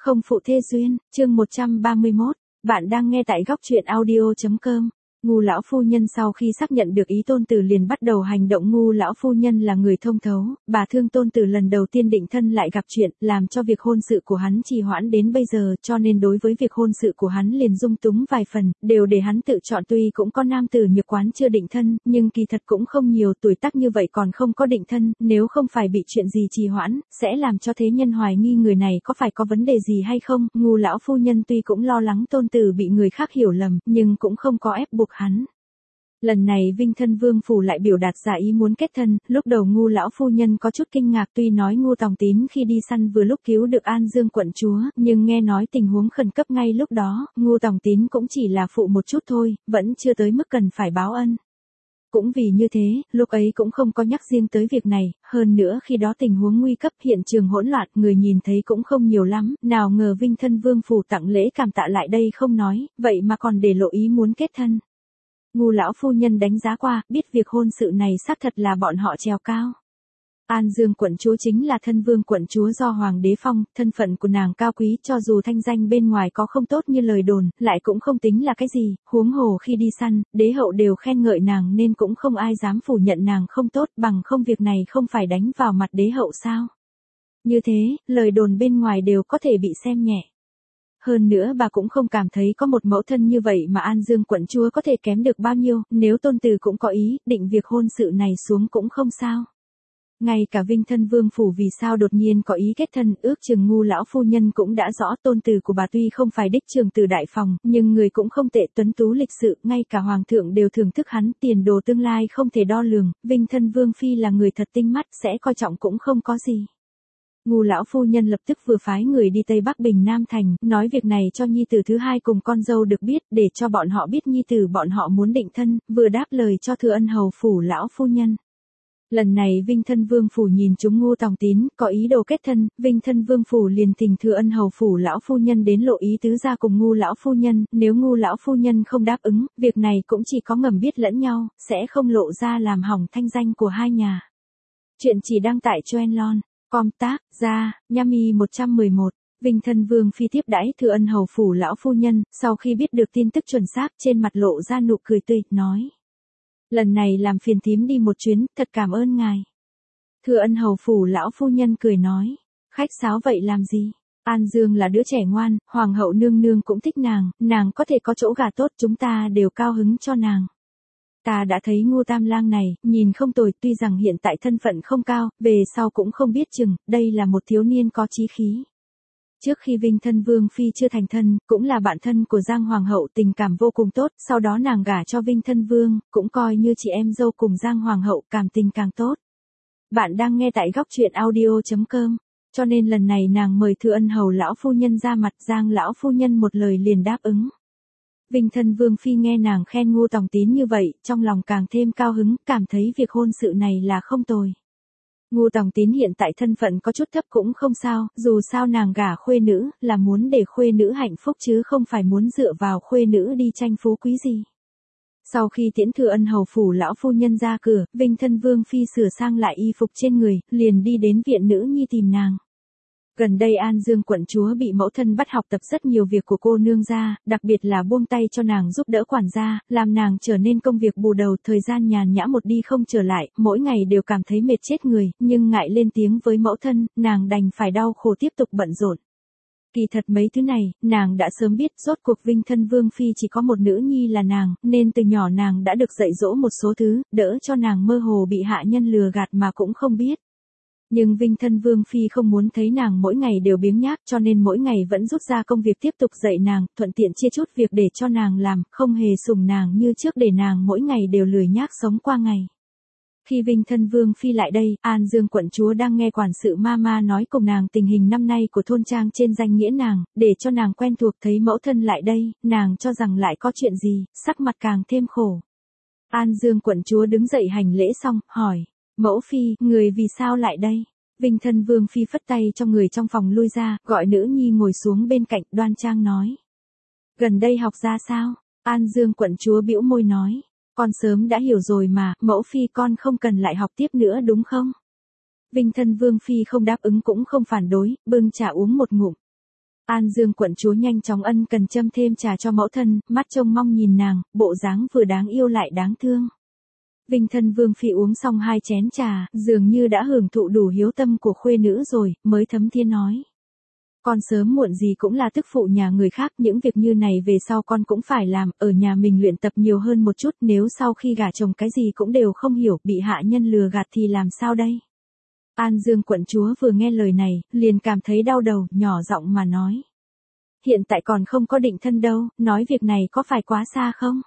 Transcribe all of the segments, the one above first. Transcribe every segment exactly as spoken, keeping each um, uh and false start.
Không phụ thê duyên, chương một trăm ba mươi mốt, bạn đang nghe tại góc truyện audio.com. Ngu lão phu nhân sau khi xác nhận được ý tôn tử liền bắt đầu hành động. Ngu lão phu nhân là người thông thấu, bà thương tôn tử lần đầu tiên định thân lại gặp chuyện, làm cho việc hôn sự của hắn trì hoãn đến bây giờ, cho nên đối với việc hôn sự của hắn liền dung túng vài phần, đều để hắn tự chọn. Tuy cũng có nam tử nhược quán chưa định thân, nhưng kỳ thật cũng không nhiều, tuổi tác như vậy còn không có định thân, nếu không phải bị chuyện gì trì hoãn, sẽ làm cho thế nhân hoài nghi người này có phải có vấn đề gì hay không. Ngu lão phu nhân tuy cũng lo lắng tôn tử bị người khác hiểu lầm, nhưng cũng không có ép buộc hắn. Lần này Vinh Thân Vương phủ lại biểu đạt ra ý muốn kết thân, lúc đầu Ngu lão phu nhân có chút kinh ngạc, tuy nói Ngu Tòng Tín khi đi săn vừa lúc cứu được An Dương quận chúa, nhưng nghe nói tình huống khẩn cấp ngay lúc đó, Ngu Tòng Tín cũng chỉ là phụ một chút thôi, vẫn chưa tới mức cần phải báo ân. Cũng vì như thế, lúc ấy cũng không có nhắc riêng tới việc này, hơn nữa khi đó tình huống nguy cấp, hiện trường hỗn loạn, người nhìn thấy cũng không nhiều lắm, nào ngờ Vinh Thân Vương phủ tặng lễ cảm tạ lại đây không nói, vậy mà còn để lộ ý muốn kết thân. Ngu lão phu nhân đánh giá qua, biết việc hôn sự này xác thật là bọn họ trèo cao. An Dương quận chúa chính là thân vương quận chúa do hoàng đế phong, thân phận của nàng cao quý, cho dù thanh danh bên ngoài có không tốt như lời đồn, lại cũng không tính là cái gì, huống hồ khi đi săn, đế hậu đều khen ngợi nàng nên cũng không ai dám phủ nhận nàng không tốt, bằng không việc này không phải đánh vào mặt đế hậu sao. Như thế, lời đồn bên ngoài đều có thể bị xem nhẹ. Hơn nữa bà cũng không cảm thấy có một mẫu thân như vậy mà An Dương quận chúa có thể kém được bao nhiêu, nếu tôn tử cũng có ý, định việc hôn sự này xuống cũng không sao. Ngay cả Vinh Thân Vương phủ vì sao đột nhiên có ý kết thân, ước chừng Ngu lão phu nhân cũng đã rõ. Tôn tử của bà tuy không phải đích trường tử đại phòng, nhưng người cũng không tệ, tuấn tú lịch sự, ngay cả hoàng thượng đều thưởng thức hắn, tiền đồ tương lai không thể đo lường. Vinh Thân Vương phi là người thật tinh mắt, sẽ coi trọng cũng không có gì. Ngu lão phu nhân lập tức vừa phái người đi Tây Bắc Bình Nam Thành, nói việc này cho nhi tử thứ hai cùng con dâu được biết, để cho bọn họ biết nhi tử bọn họ muốn định thân, vừa đáp lời cho Thừa Ân hầu phủ lão phu nhân. Lần này Vinh Thân Vương phủ nhìn chúng Ngu Tòng Tín, có ý đồ kết thân, Vinh Thân Vương phủ liền thỉnh Thừa Ân hầu phủ lão phu nhân đến lộ ý tứ ra cùng Ngu lão phu nhân, nếu Ngu lão phu nhân không đáp ứng, việc này cũng chỉ có ngầm biết lẫn nhau, sẽ không lộ ra làm hỏng thanh danh của hai nhà. Chuyện chỉ đăng tại Choenlon. Com tác, ra, Nhami một trăm mười một, Vinh Thân Vương phi tiếp đãi Thừa Ân hầu phủ lão phu nhân, sau khi biết được tin tức chuẩn xác, trên mặt lộ ra nụ cười tươi, nói. Lần này làm phiền thím đi một chuyến, thật cảm ơn ngài. Thừa Ân hầu phủ lão phu nhân cười nói, khách sáo vậy làm gì? An Dương là đứa trẻ ngoan, hoàng hậu nương nương cũng thích nàng, nàng có thể có chỗ gả tốt, chúng ta đều cao hứng cho nàng. Ta đã thấy Ngu tam lang này, nhìn không tồi, tuy rằng hiện tại thân phận không cao, về sau cũng không biết chừng, đây là một thiếu niên có chí khí. Trước khi Vinh Thân Vương phi chưa thành thân, cũng là bạn thân của Giang Hoàng hậu, tình cảm vô cùng tốt, sau đó nàng gả cho Vinh Thân Vương, cũng coi như chị em dâu cùng Giang Hoàng hậu, cảm tình càng tốt. Bạn đang nghe tại góc truyện audio.com, cho nên lần này nàng mời Thừa Ân hầu lão phu nhân ra mặt, Giang lão phu nhân một lời liền đáp ứng. Vinh Thân Vương phi nghe nàng khen Ngu Tòng Tín như vậy, trong lòng càng thêm cao hứng, cảm thấy việc hôn sự này là không tồi. Ngu Tòng Tín hiện tại thân phận có chút thấp cũng không sao, dù sao nàng gả khuê nữ, là muốn để khuê nữ hạnh phúc chứ không phải muốn dựa vào khuê nữ đi tranh phú quý gì. Sau khi tiễn Thừa Ân hầu phủ lão phu nhân ra cửa, Vinh Thân Vương phi sửa sang lại y phục trên người, liền đi đến viện nữ nhi tìm nàng. Gần đây An Dương quận chúa bị mẫu thân bắt học tập rất nhiều việc của cô nương gia, đặc biệt là buông tay cho nàng giúp đỡ quản gia, làm nàng trở nên công việc bù đầu, thời gian nhàn nhã một đi không trở lại, mỗi ngày đều cảm thấy mệt chết người, nhưng ngại lên tiếng với mẫu thân, nàng đành phải đau khổ tiếp tục bận rộn. Kỳ thật mấy thứ này, nàng đã sớm biết, rốt cuộc Vinh Thân Vương phi chỉ có một nữ nhi là nàng, nên từ nhỏ nàng đã được dạy dỗ một số thứ, đỡ cho nàng mơ hồ bị hạ nhân lừa gạt mà cũng không biết. Nhưng Vinh Thân Vương phi không muốn thấy nàng mỗi ngày đều biếng nhác, cho nên mỗi ngày vẫn rút ra công việc tiếp tục dạy nàng, thuận tiện chia chút việc để cho nàng làm, không hề sủng nàng như trước để nàng mỗi ngày đều lười nhác sống qua ngày. Khi Vinh Thân Vương phi lại đây, An Dương quận chúa đang nghe quản sự Mama nói cùng nàng tình hình năm nay của thôn trang trên danh nghĩa nàng, để cho nàng quen thuộc, thấy mẫu thân lại đây, nàng cho rằng lại có chuyện gì, sắc mặt càng thêm khổ. An Dương quận chúa đứng dậy hành lễ xong, hỏi. Mẫu phi, người vì sao lại đây? Vinh Thân Vương phi phất tay cho người trong phòng lui ra, gọi nữ nhi ngồi xuống bên cạnh, đoan trang nói. Gần đây học ra sao? An Dương quận chúa bĩu môi nói. Con sớm đã hiểu rồi mà, mẫu phi con không cần lại học tiếp nữa đúng không? Vinh Thân Vương phi không đáp ứng cũng không phản đối, bưng trà uống một ngụm. An Dương quận chúa nhanh chóng ân cần châm thêm trà cho mẫu thân, mắt trông mong nhìn nàng, bộ dáng vừa đáng yêu lại đáng thương. Vinh thân Vương phi uống xong hai chén trà, dường như đã hưởng thụ đủ hiếu tâm của khuê nữ rồi, mới thấm thiên nói. Con sớm muộn gì cũng là tức phụ nhà người khác, những việc như này về sau con cũng phải làm, ở nhà mình luyện tập nhiều hơn một chút, nếu sau khi gả chồng cái gì cũng đều không hiểu, bị hạ nhân lừa gạt thì làm sao đây? An Dương quận chúa vừa nghe lời này, liền cảm thấy đau đầu, nhỏ giọng mà nói. Hiện tại còn không có định thân đâu, nói việc này có phải quá xa không?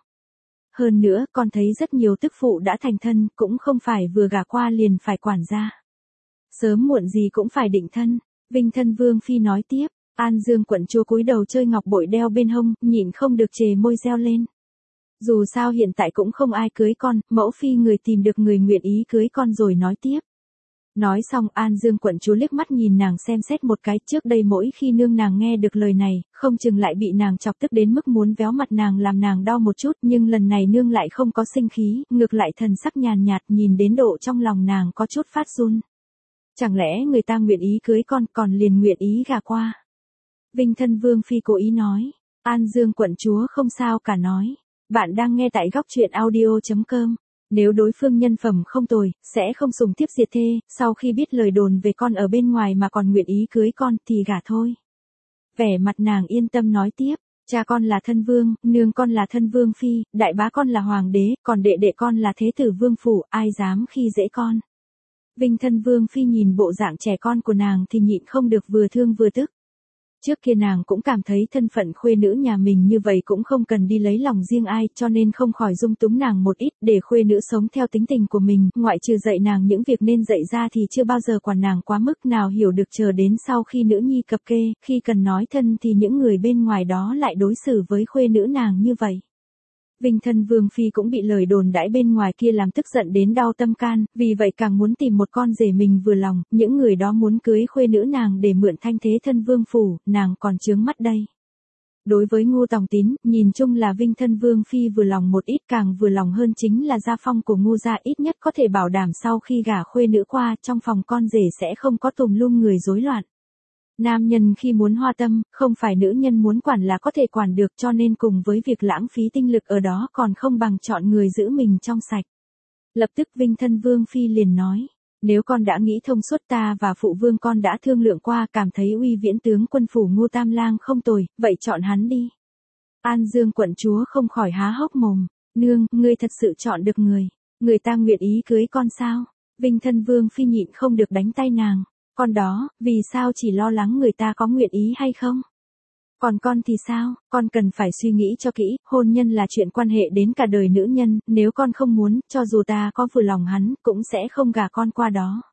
Hơn nữa, con thấy rất nhiều tức phụ đã thành thân, cũng không phải vừa gả qua liền phải quản gia. Sớm muộn gì cũng phải định thân. Vinh thân Vương phi nói tiếp, An Dương quận chúa cúi đầu chơi ngọc bội đeo bên hông, nhịn không được chề môi reo lên. Dù sao hiện tại cũng không ai cưới con, mẫu phi người tìm được người nguyện ý cưới con rồi nói tiếp. Nói xong An Dương quận chúa liếc mắt nhìn nàng xem xét một cái, trước đây mỗi khi nương nàng nghe được lời này, không chừng lại bị nàng chọc tức đến mức muốn véo mặt nàng làm nàng đau một chút, nhưng lần này nương lại không có sinh khí, ngược lại thần sắc nhàn nhạt nhìn đến độ trong lòng nàng có chút phát run. Chẳng lẽ người ta nguyện ý cưới con còn liền nguyện ý gả qua? Vinh thân Vương phi cố ý nói. An Dương quận chúa không sao cả nói. Bạn đang nghe tại góc truyện audio chấm com. Nếu đối phương nhân phẩm không tồi, sẽ không sùng tiếp diệt thê, sau khi biết lời đồn về con ở bên ngoài mà còn nguyện ý cưới con thì gả thôi. Vẻ mặt nàng yên tâm nói tiếp. Cha con là thân vương, nương con là thân vương phi, đại bá con là hoàng đế, còn đệ đệ con là thế tử vương phủ, ai dám khi dễ con. Vinh thân Vương phi nhìn bộ dạng trẻ con của nàng thì nhịn không được vừa thương vừa tức. Trước kia nàng cũng cảm thấy thân phận khuê nữ nhà mình như vậy cũng không cần đi lấy lòng riêng ai, cho nên không khỏi dung túng nàng một ít để khuê nữ sống theo tính tình của mình, ngoại trừ dạy nàng những việc nên dạy ra thì chưa bao giờ quản nàng quá mức, nào hiểu được chờ đến sau khi nữ nhi cập kê, khi cần nói thân thì những người bên ngoài đó lại đối xử với khuê nữ nàng như vậy. Vinh thân Vương phi cũng bị lời đồn đãi bên ngoài kia làm tức giận đến đau tâm can, vì vậy càng muốn tìm một con rể mình vừa lòng, những người đó muốn cưới khuê nữ nàng để mượn thanh thế thân vương phủ, nàng còn chướng mắt đây. Đối với Ngô Tòng Tín, nhìn chung là Vinh thân Vương phi vừa lòng một ít, càng vừa lòng hơn chính là gia phong của Ngô gia, ít nhất có thể bảo đảm sau khi gả khuê nữ qua, trong phòng con rể sẽ không có tùm lum người rối loạn. Nam nhân khi muốn hoa tâm, không phải nữ nhân muốn quản là có thể quản được, cho nên cùng với việc lãng phí tinh lực ở đó còn không bằng chọn người giữ mình trong sạch. Lập tức Vinh thân Vương phi liền nói, nếu con đã nghĩ thông suốt, ta và phụ vương con đã thương lượng qua, cảm thấy Uy Viễn tướng quân phủ Ngô Tam Lang không tồi, vậy chọn hắn đi. An Dương quận chúa không khỏi há hốc mồm, nương, ngươi thật sự chọn được người, người ta nguyện ý cưới con sao? Vinh thân Vương phi nhịn không được đánh tay nàng. Con đó, vì sao chỉ lo lắng người ta có nguyện ý hay không? Còn con thì sao, con cần phải suy nghĩ cho kỹ, hôn nhân là chuyện quan hệ đến cả đời nữ nhân, nếu con không muốn, cho dù ta có vừa lòng hắn, cũng sẽ không gả con qua đó.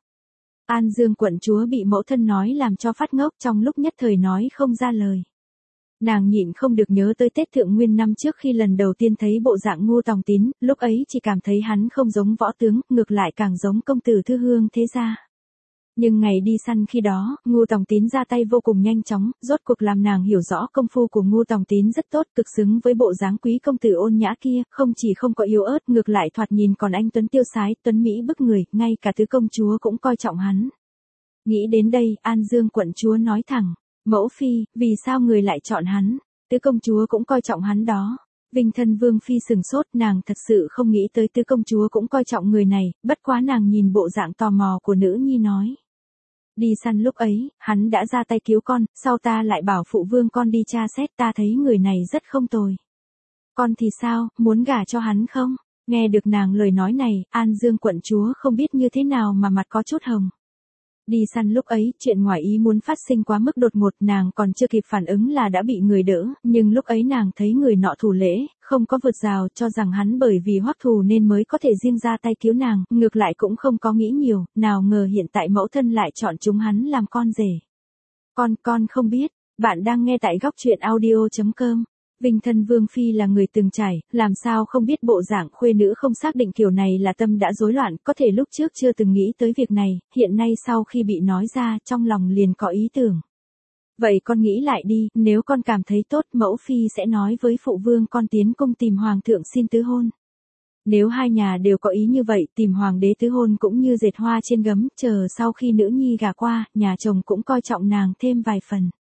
An Dương quận chúa bị mẫu thân nói làm cho phát ngốc, trong lúc nhất thời nói không ra lời. Nàng nhịn không được nhớ tới Tết Thượng Nguyên năm trước khi lần đầu tiên thấy bộ dạng Ngô Tòng Tín, lúc ấy chỉ cảm thấy hắn không giống võ tướng, ngược lại càng giống công tử thư hương thế gia. Nhưng ngày đi săn khi đó, Ngô Tòng Tín ra tay vô cùng nhanh chóng, rốt cuộc làm nàng hiểu rõ công phu của Ngô Tòng Tín rất tốt, cực xứng với bộ dáng quý công tử ôn nhã kia, không chỉ không có yếu ớt, ngược lại thoạt nhìn còn anh tuấn tiêu sái, tuấn mỹ bức người, ngay cả tứ công chúa cũng coi trọng hắn. Nghĩ đến đây, An Dương quận chúa nói thẳng, mẫu phi, vì sao người lại chọn hắn? Tứ công chúa cũng coi trọng hắn đó. Vinh thân Vương phi sừng sốt, nàng thật sự không nghĩ tới tứ công chúa cũng coi trọng người này, bất quá nàng nhìn bộ dạng tò mò của nữ nhi nói. Đi săn lúc ấy, hắn đã ra tay cứu con, sau ta lại bảo phụ vương con đi tra xét, ta thấy người này rất không tồi. Con thì sao, muốn gả cho hắn không? Nghe được nàng lời nói này, An Dương quận chúa không biết như thế nào mà mặt có chút hồng. Đi săn lúc ấy, chuyện ngoài ý muốn phát sinh quá mức đột ngột, nàng còn chưa kịp phản ứng là đã bị người đỡ, nhưng lúc ấy nàng thấy người nọ thủ lễ, không có vượt rào, cho rằng hắn bởi vì hoắc thù nên mới có thể riêng ra tay cứu nàng, ngược lại cũng không có nghĩ nhiều, nào ngờ hiện tại mẫu thân lại chọn chúng hắn làm con rể. Con, con không biết, bạn đang nghe tại góc truyện audio chấm com. Vinh thân Vương phi là người từng trải, làm sao không biết bộ dạng khuê nữ không xác định kiểu này là tâm đã rối loạn, có thể lúc trước chưa từng nghĩ tới việc này, hiện nay sau khi bị nói ra, trong lòng liền có ý tưởng. Vậy con nghĩ lại đi, nếu con cảm thấy tốt, mẫu phi sẽ nói với phụ vương con tiến cung tìm hoàng thượng xin tứ hôn. Nếu hai nhà đều có ý như vậy, tìm hoàng đế tứ hôn cũng như dệt hoa trên gấm, chờ sau khi nữ nhi gả qua, nhà chồng cũng coi trọng nàng thêm vài phần.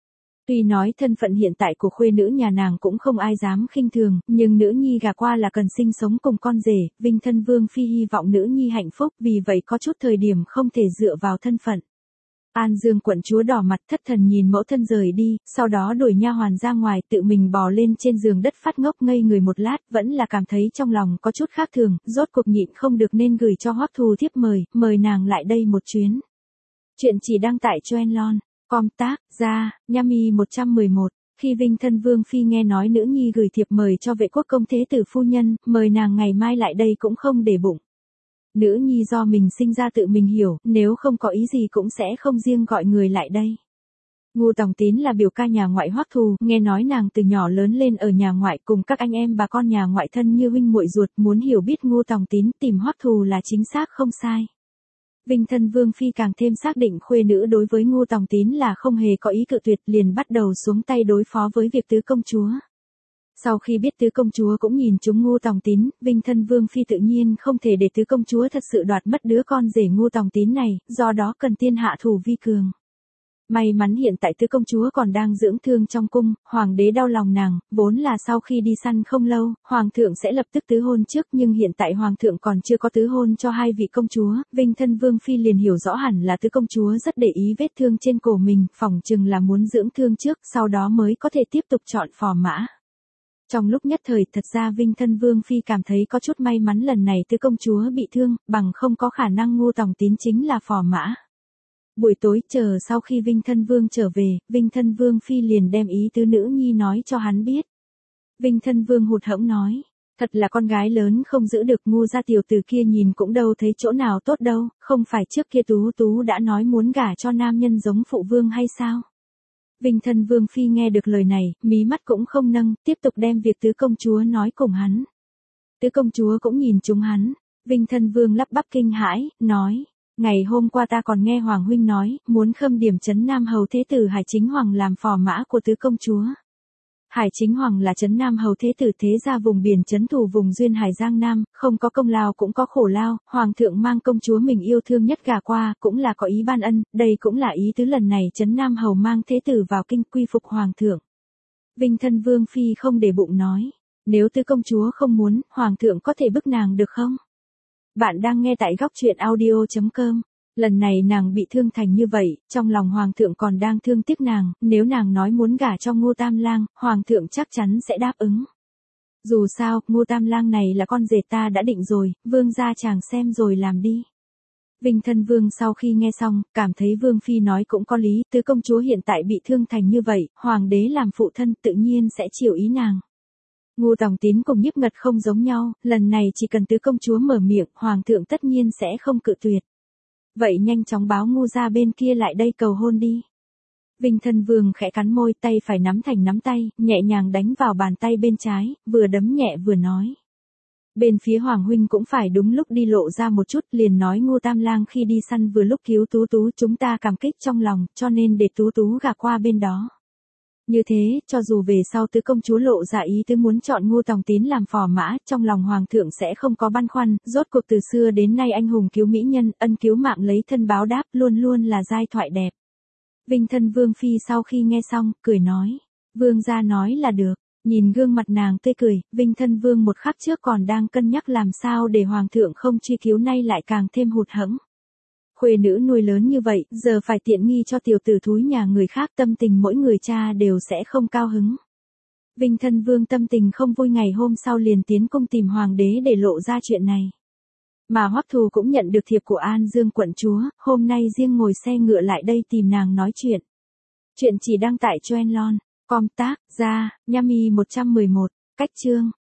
Tuy nói thân phận hiện tại của khuê nữ nhà nàng cũng không ai dám khinh thường, nhưng nữ nhi gả qua là cần sinh sống cùng con rể, Vinh Thân Vương phi hy vọng nữ nhi hạnh phúc, vì vậy có chút thời điểm không thể dựa vào thân phận. An Dương quận chúa đỏ mặt thất thần nhìn mẫu thân rời đi, sau đó đuổi nha hoàn ra ngoài tự mình bò lên trên giường đất phát ngốc ngây người một lát, vẫn là cảm thấy trong lòng có chút khác thường, rốt cuộc nhịn không được nên gửi cho Hoắc Thù thiếp mời, mời nàng lại đây một chuyến. Chuyện chỉ đăng tại Choenlon, com tác, ra, Yami một trăm mười một. Khi Vinh Thân Vương phi nghe nói nữ nhi gửi thiệp mời cho vệ quốc công thế tử phu nhân, mời nàng ngày mai lại đây cũng không để bụng. Nữ nhi do mình sinh ra tự mình hiểu, nếu không có ý gì cũng sẽ không riêng gọi người lại đây. Ngô Tòng Tín là biểu ca nhà ngoại Hoắc Thù, nghe nói nàng từ nhỏ lớn lên ở nhà ngoại cùng các anh em bà con nhà ngoại thân như huynh muội ruột, muốn hiểu biết Ngô Tòng Tín tìm Hoắc Thù là chính xác không sai. Vinh Thân Vương phi càng thêm xác định khuê nữ đối với Ngô Tòng Tín là không hề có ý cự tuyệt, liền bắt đầu xuống tay đối phó với việc tứ công chúa. Sau khi biết tứ công chúa cũng nhìn chúng Ngô Tòng Tín, Vinh Thân Vương phi tự nhiên không thể để tứ công chúa thật sự đoạt mất đứa con rể Ngô Tòng Tín này, do đó cần tiên hạ thủ vi cường. May mắn hiện tại tứ công chúa còn đang dưỡng thương trong cung, hoàng đế đau lòng nàng, vốn là sau khi đi săn không lâu, hoàng thượng sẽ lập tức tứ hôn trước, nhưng hiện tại hoàng thượng còn chưa có tứ hôn cho hai vị công chúa, Vinh Thân Vương phi liền hiểu rõ hẳn là tứ công chúa rất để ý vết thương trên cổ mình, phỏng chừng là muốn dưỡng thương trước, sau đó mới có thể tiếp tục chọn phò mã. Trong lúc nhất thời, thật ra Vinh Thân Vương phi cảm thấy có chút may mắn lần này tứ công chúa bị thương, bằng không có khả năng Ngô Tòng Tín chính là phò mã. Buổi tối chờ sau khi Vinh Thân Vương trở về, Vinh Thân Vương phi liền đem ý tứ nữ nhi nói cho hắn biết. Vinh Thân Vương hụt hẫng nói, thật là con gái lớn không giữ được, Ngô gia tiểu tử kia nhìn cũng đâu thấy chỗ nào tốt đâu, không phải trước kia Tú Tú đã nói muốn gả cho nam nhân giống phụ vương hay sao? Vinh Thân Vương phi nghe được lời này, mí mắt cũng không nâng, tiếp tục đem việc tứ công chúa nói cùng hắn. Tứ công chúa cũng nhìn chúng hắn, Vinh Thân Vương lắp bắp kinh hãi, nói, ngày hôm qua ta còn nghe Hoàng huynh nói, muốn khâm điểm trấn Nam hầu thế tử Hải Chính Hoàng làm phò mã của tứ công chúa. Hải Chính Hoàng là trấn Nam hầu thế tử thế gia vùng biển trấn thủ vùng duyên hải Giang Nam, không có công lao cũng có khổ lao, hoàng thượng mang công chúa mình yêu thương nhất gả qua, cũng là có ý ban ân, đây cũng là ý tứ lần này trấn Nam hầu mang thế tử vào kinh quy phục hoàng thượng. Vinh Thân Vương phi không để bụng nói, nếu tứ công chúa không muốn, hoàng thượng có thể bức nàng được không? Bạn đang nghe tại góc truyện audio chấm com. Lần này nàng bị thương thành như vậy, trong lòng hoàng thượng còn đang thương tiếc nàng, nếu nàng nói muốn gả cho Ngô Tam Lang, hoàng thượng chắc chắn sẽ đáp ứng. Dù sao, Ngô Tam Lang này là con rể ta đã định rồi, vương gia chàng xem rồi làm đi. Vinh Thân Vương sau khi nghe xong, cảm thấy vương phi nói cũng có lý, tứ công chúa hiện tại bị thương thành như vậy, hoàng đế làm phụ thân tự nhiên sẽ chiều ý nàng. Ngô Tòng Tín cùng Nhiếp Ngật không giống nhau, lần này chỉ cần tứ công chúa mở miệng, hoàng thượng tất nhiên sẽ không cự tuyệt. Vậy nhanh chóng báo Ngô gia bên kia lại đây cầu hôn đi. Vinh Thân Vương khẽ cắn môi, tay phải nắm thành nắm tay, nhẹ nhàng đánh vào bàn tay bên trái, vừa đấm nhẹ vừa nói. Bên phía Hoàng huynh cũng phải đúng lúc đi lộ ra một chút, liền nói Ngô Tam Lang khi đi săn vừa lúc cứu Tú Tú, chúng ta cảm kích trong lòng, cho nên để Tú Tú gả qua bên đó. Như thế, cho dù về sau tứ công chúa lộ ra ý tứ muốn chọn Ngô Tòng Tín làm phò mã, trong lòng hoàng thượng sẽ không có băn khoăn, rốt cuộc từ xưa đến nay anh hùng cứu mỹ nhân, ân cứu mạng lấy thân báo đáp, luôn luôn là giai thoại đẹp. Vinh Thân Vương phi sau khi nghe xong, cười nói, vương gia nói là được. Nhìn gương mặt nàng tươi cười, Vinh Thân Vương một khắc trước còn đang cân nhắc làm sao để hoàng thượng không truy cứu, nay lại càng thêm hụt hẫng. Khuê nữ nuôi lớn như vậy, giờ phải tiện nghi cho tiểu tử thúi nhà người khác, tâm tình mỗi người cha đều sẽ không cao hứng. Vinh Thân Vương tâm tình không vui, ngày hôm sau liền tiến cung tìm hoàng đế để lộ ra chuyện này. Mà Hoắc Thù cũng nhận được thiệp của An Dương quận chúa, hôm nay riêng ngồi xe ngựa lại đây tìm nàng nói chuyện. Chuyện chỉ đăng tại Choenlon, com tác, ra, Yami một trăm mười một, cách chương.